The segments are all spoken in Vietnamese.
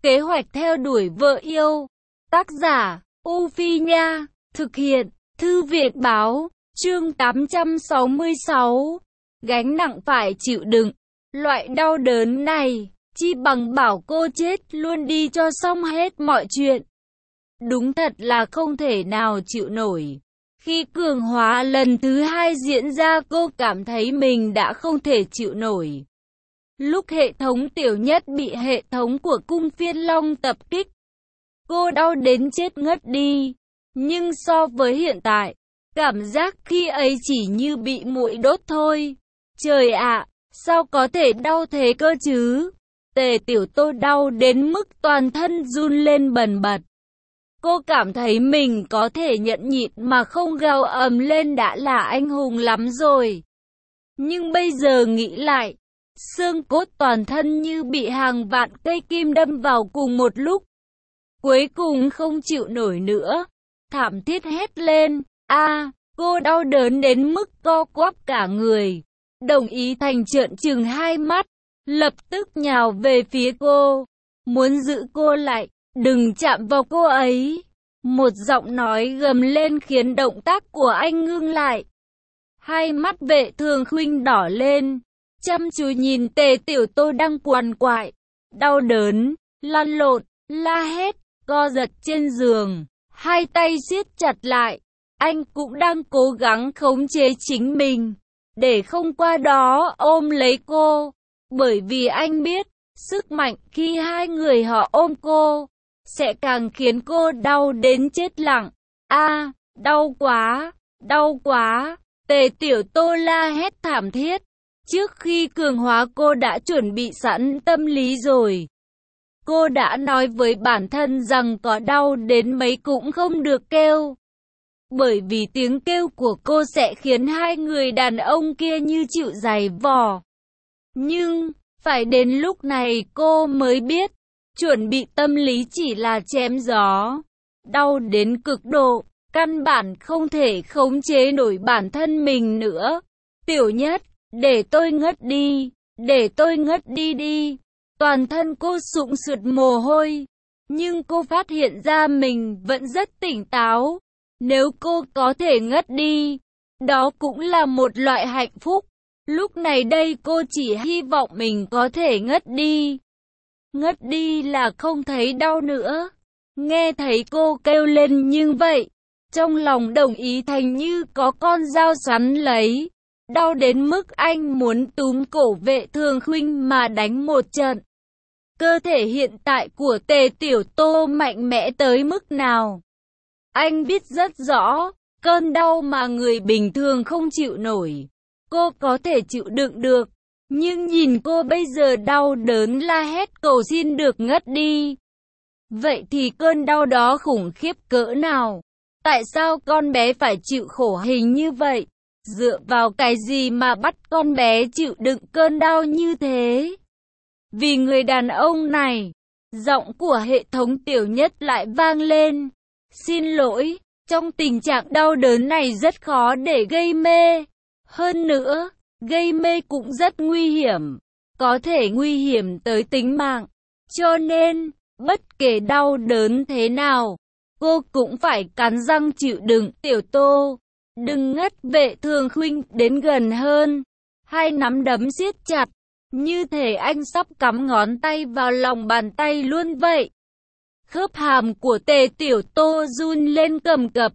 Kế hoạch theo đuổi vợ yêu. Tác giả, U Phi Nha. Thực hiện, Thư viện Báo. Chương 866. Gánh nặng phải chịu đựng. Loại đau đớn này, chi bằng bảo cô chết luôn đi cho xong hết mọi chuyện. Đúng thật là không thể nào chịu nổi. Khi cường hóa lần thứ hai diễn ra, cô cảm thấy mình đã không thể chịu nổi. Lúc hệ thống tiểu nhất bị hệ thống của cung Phiên Long tập kích, cô đau đến chết ngất đi. Nhưng so với hiện tại, cảm giác khi ấy chỉ như bị muỗi đốt thôi. Trời ạ, sao có thể đau thế cơ chứ? Tề Tiểu Tô đau đến mức toàn thân run lên bần bật. Cô cảm thấy mình có thể nhẫn nhịn mà không gào ầm lên đã là anh hùng lắm rồi. Nhưng bây giờ nghĩ lại, xương cốt toàn thân như bị hàng vạn cây kim đâm vào cùng một lúc. Cuối cùng không chịu nổi nữa, thảm thiết hét lên. Cô đau đớn đến mức co quắp cả người. Đồng Ý Thành trợn trừng hai mắt, lập tức nhào về phía cô, muốn giữ cô lại, đừng chạm vào cô ấy. Một giọng nói gầm lên khiến động tác của anh ngưng lại. Hai mắt Vệ Thường Khuynh đỏ lên, chăm chú nhìn Tề Tiểu Tô đang quằn quại, đau đớn, lăn lộn, la hét, co giật trên giường, hai tay siết chặt lại. Anh cũng đang cố gắng khống chế chính mình, để không qua đó ôm lấy cô, bởi vì anh biết, sức mạnh khi hai người họ ôm cô, sẽ càng khiến cô đau đến chết lặng. Đau quá, đau quá. Tề Tiểu Tô la hét thảm thiết. Trước khi cường hóa cô đã chuẩn bị sẵn tâm lý rồi. Cô đã nói với bản thân rằng có đau đến mấy cũng không được kêu. Bởi vì tiếng kêu của cô sẽ khiến hai người đàn ông kia như chịu giày vò. Nhưng, phải đến lúc này cô mới biết, chuẩn bị tâm lý chỉ là chém gió. Đau đến cực độ, căn bản không thể khống chế nổi bản thân mình nữa. Tiểu Nhất, để tôi ngất đi, để tôi ngất đi đi. Toàn thân cô sũng sượt mồ hôi, nhưng cô phát hiện ra mình vẫn rất tỉnh táo. Nếu cô có thể ngất đi, đó cũng là một loại hạnh phúc. Lúc này đây cô chỉ hy vọng mình có thể ngất đi. Ngất đi là không thấy đau nữa. Nghe thấy cô kêu lên như vậy, trong lòng Đồng Ý Thành như có con dao xoắn lấy. Đau đến mức anh muốn túm cổ Vệ Thường Khuynh mà đánh một trận. Cơ thể hiện tại của Tề Tiểu Tô mạnh mẽ tới mức nào? Anh biết rất rõ, cơn đau mà người bình thường không chịu nổi, cô có thể chịu đựng được. Nhưng nhìn cô bây giờ đau đớn la hét cầu xin được ngất đi. Vậy thì cơn đau đó khủng khiếp cỡ nào? Tại sao con bé phải chịu khổ hình như vậy? Dựa vào cái gì mà bắt con bé chịu đựng cơn đau như thế? Vì người đàn ông này, giọng của hệ thống tiểu nhất lại vang lên. Xin lỗi, trong tình trạng đau đớn này rất khó để gây mê. Hơn nữa, gây mê cũng rất nguy hiểm, có thể nguy hiểm tới tính mạng. Cho nên, bất kể đau đớn thế nào, cô cũng phải cắn răng chịu đựng. Tiểu Tô, đừng ngất. Vệ Thường Khuynh đến gần hơn, hai nắm đấm siết chặt, như thể anh sắp cắm ngón tay vào lòng bàn tay luôn vậy. Khớp hàm của Tề Tiểu Tô run lên cầm cập,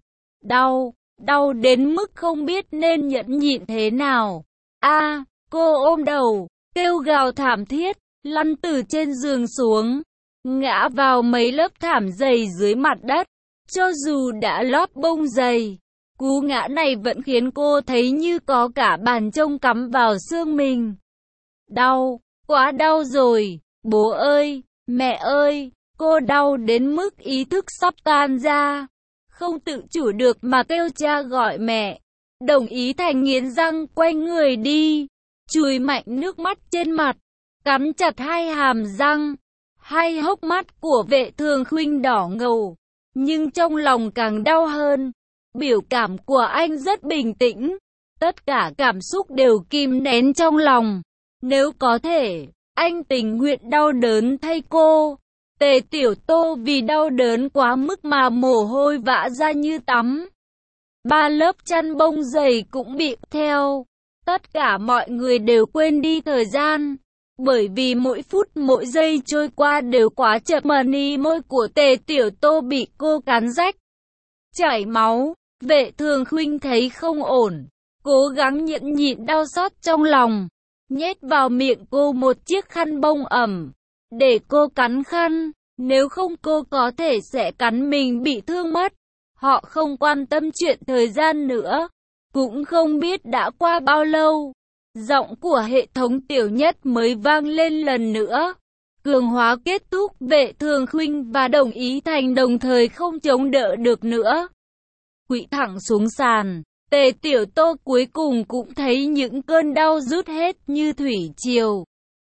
đau đến mức không biết nên nhẫn nhịn thế nào. Cô ôm đầu, kêu gào thảm thiết, lăn từ trên giường xuống, ngã vào mấy lớp thảm dày dưới mặt đất. Cho dù đã lót bông dày, cú ngã này vẫn khiến cô thấy như có cả bàn chông cắm vào xương mình. Đau, quá đau rồi, bố ơi, mẹ ơi. Cô đau đến mức ý thức sắp tan ra, không tự chủ được mà kêu cha gọi mẹ. Đồng Ý Thành nghiến răng quay người đi, chùi mạnh nước mắt trên mặt, cắn chặt hai hàm răng. Hai hốc mắt của Vệ Thường Khuynh đỏ ngầu, nhưng trong lòng càng đau hơn. Biểu cảm của anh rất bình tĩnh, tất cả cảm xúc đều kìm nén trong lòng. Nếu có thể, anh tình nguyện đau đớn thay cô. Tề Tiểu Tô vì đau đớn quá mức mà mồ hôi vã ra như tắm. 3 lớp chăn bông dày cũng bị theo. Tất cả mọi người đều quên đi thời gian. Bởi vì mỗi phút mỗi giây trôi qua đều quá chậm mà môi của Tề Tiểu Tô bị cô cắn rách. Chảy máu, Vệ Thường Khuynh thấy không ổn. Cố gắng nhẫn nhịn đau xót trong lòng. Nhét vào miệng cô một chiếc khăn bông ẩm. Để cô cắn khăn. Nếu không cô có thể sẽ cắn mình bị thương mất. Họ không quan tâm chuyện thời gian nữa. Cũng không biết đã qua bao lâu. Giọng của hệ thống Tiểu Nhất mới vang lên lần nữa. Cường hóa kết thúc, Vệ Thường Khuynh và Đồng Ý Thành đồng thời không chống đỡ được nữa. Quỵ thẳng xuống sàn. Tề Tiểu Tô cuối cùng cũng thấy những cơn đau rút hết như thủy triều.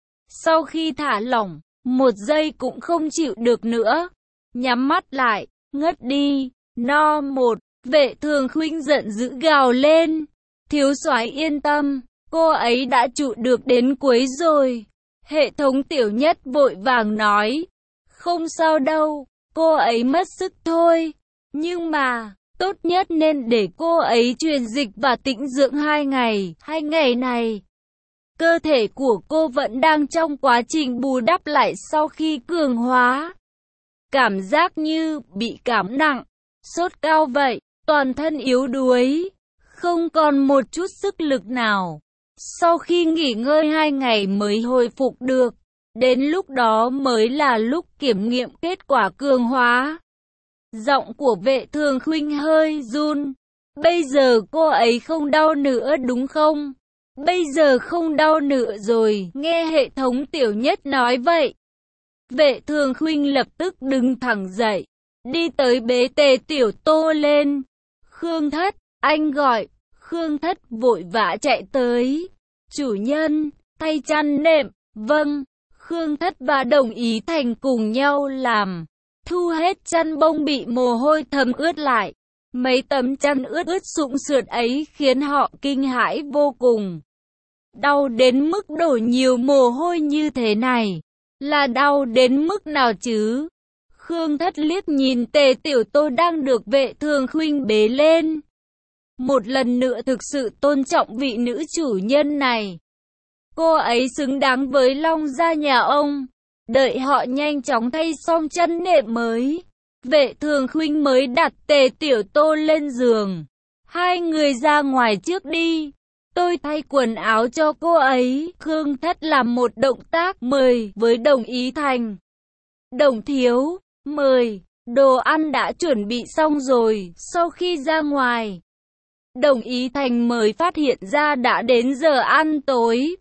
Sau khi thả lỏng, một giây cũng không chịu được nữa. Nhắm mắt lại, ngất đi. No một, Vệ Thường Khuynh giận dữ gào lên. Thiếu soái yên tâm, cô ấy đã trụ được đến cuối rồi. Hệ thống Tiểu Nhất vội vàng nói. Không sao đâu, cô ấy mất sức thôi. Nhưng mà, tốt nhất nên để cô ấy truyền dịch và tĩnh dưỡng 2 ngày. 2 ngày này, cơ thể của cô vẫn đang trong quá trình bù đắp lại sau khi cường hóa. Cảm giác như bị cảm nặng, sốt cao vậy, toàn thân yếu đuối, không còn một chút sức lực nào. Sau khi nghỉ ngơi 2 ngày mới hồi phục được, đến lúc đó mới là lúc kiểm nghiệm kết quả cường hóa. Giọng của Vệ Thường Khuynh hơi run. Bây giờ cô ấy không đau nữa đúng không? Bây giờ không đau nữa rồi, nghe hệ thống Tiểu Nhất nói vậy. Vệ Thường Khuynh lập tức đứng thẳng dậy, đi tới bế Tề Tiểu Tô lên. Khương Thất, anh gọi. Khương Thất vội vã chạy tới. Chủ nhân, thay chăn nệm. Vâng. Khương Thất và Đồng Ý Thành cùng nhau làm. Thu hết chăn bông bị mồ hôi thấm ướt lại. Mấy tấm chăn ướt sũng sượt ấy khiến họ kinh hãi vô cùng. Đau đến mức đổ nhiều mồ hôi như thế này, là đau đến mức nào chứ? Khương Thất liếc nhìn Tề Tiểu Tô đang được Vệ Thường Khuynh bế lên. Một lần nữa thực sự tôn trọng vị nữ chủ nhân này. Cô ấy xứng đáng với Long gia nhà ông. Đợi họ nhanh chóng thay xong chăn nệm mới, Vệ Thường Khuynh mới đặt Tề Tiểu Tô lên giường. Hai người ra ngoài trước đi. Tôi thay quần áo cho cô ấy. Khương Thất làm một động tác mời với Đồng Ý Thành. Đồng thiếu, mời. Đồ ăn đã chuẩn bị xong rồi. Sau khi ra ngoài, Đồng Ý Thành mới phát hiện ra đã đến giờ ăn tối.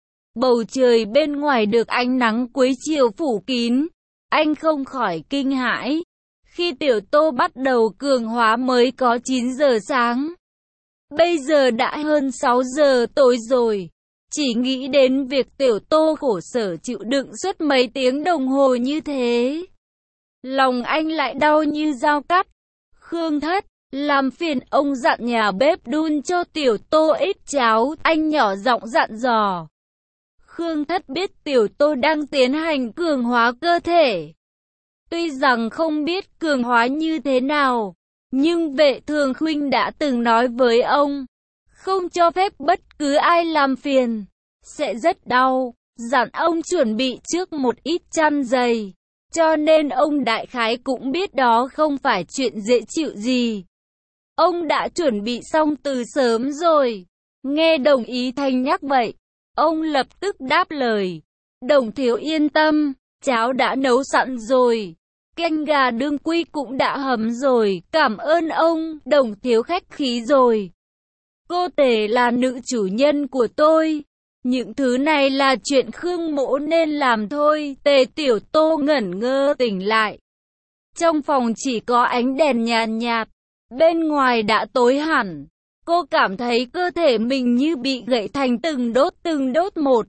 Bầu trời bên ngoài được ánh nắng cuối chiều phủ kín. Anh không khỏi kinh hãi. Khi Tiểu Tô bắt đầu cường hóa mới có 9 giờ sáng. Bây giờ đã hơn 6 giờ tối rồi. Chỉ nghĩ đến việc Tiểu Tô khổ sở chịu đựng suốt mấy tiếng đồng hồ như thế, lòng anh lại đau như dao cắt. Khương Thất, làm phiền ông dặn nhà bếp đun cho Tiểu Tô ít cháo, anh nhỏ giọng dặn dò. Khương Thất biết Tiểu Tô đang tiến hành cường hóa cơ thể. Tuy rằng không biết cường hóa như thế nào, nhưng Vệ Thường Khuynh đã từng nói với ông, không cho phép bất cứ ai làm phiền, sẽ rất đau, dặn ông chuẩn bị trước một ít chăn dày. Cho nên ông đại khái cũng biết đó không phải chuyện dễ chịu gì. Ông đã chuẩn bị xong từ sớm rồi. Nghe Đồng Ý Thành nhắc vậy, ông lập tức đáp lời. Đồng thiếu yên tâm, cháo đã nấu sẵn rồi. Canh gà đương quy cũng đã hầm rồi, cảm ơn ông, Đồng thiếu khách khí rồi. Cô Tề là nữ chủ nhân của tôi. Những thứ này là chuyện Khương mỗ nên làm thôi. Tề Tiểu Tô ngẩn ngơ tỉnh lại. Trong phòng chỉ có ánh đèn nhàn nhạt, bên ngoài đã tối hẳn. Cô cảm thấy cơ thể mình như bị gãy thành từng đốt một.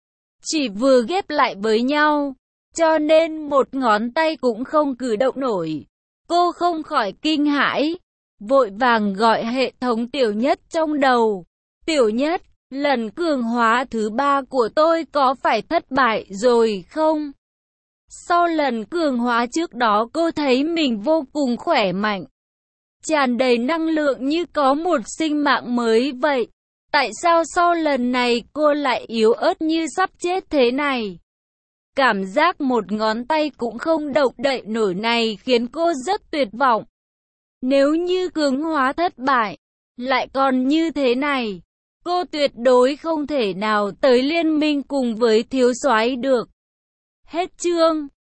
Chỉ vừa ghép lại với nhau, cho nên một ngón tay cũng không cử động nổi. Cô không khỏi kinh hãi, vội vàng gọi hệ thống Tiểu Nhất trong đầu. Tiểu Nhất, lần cường hóa thứ 3 của tôi có phải thất bại rồi không? Sau lần cường hóa trước đó cô thấy mình vô cùng khỏe mạnh, tràn đầy năng lượng như có một sinh mạng mới vậy. Tại sao sau lần này cô lại yếu ớt như sắp chết thế này? Cảm giác một ngón tay cũng không động đậy nổi này khiến cô rất tuyệt vọng. Nếu như cường hóa thất bại, lại còn như thế này, cô tuyệt đối không thể nào tới liên minh cùng với thiếu soái được. Hết chương.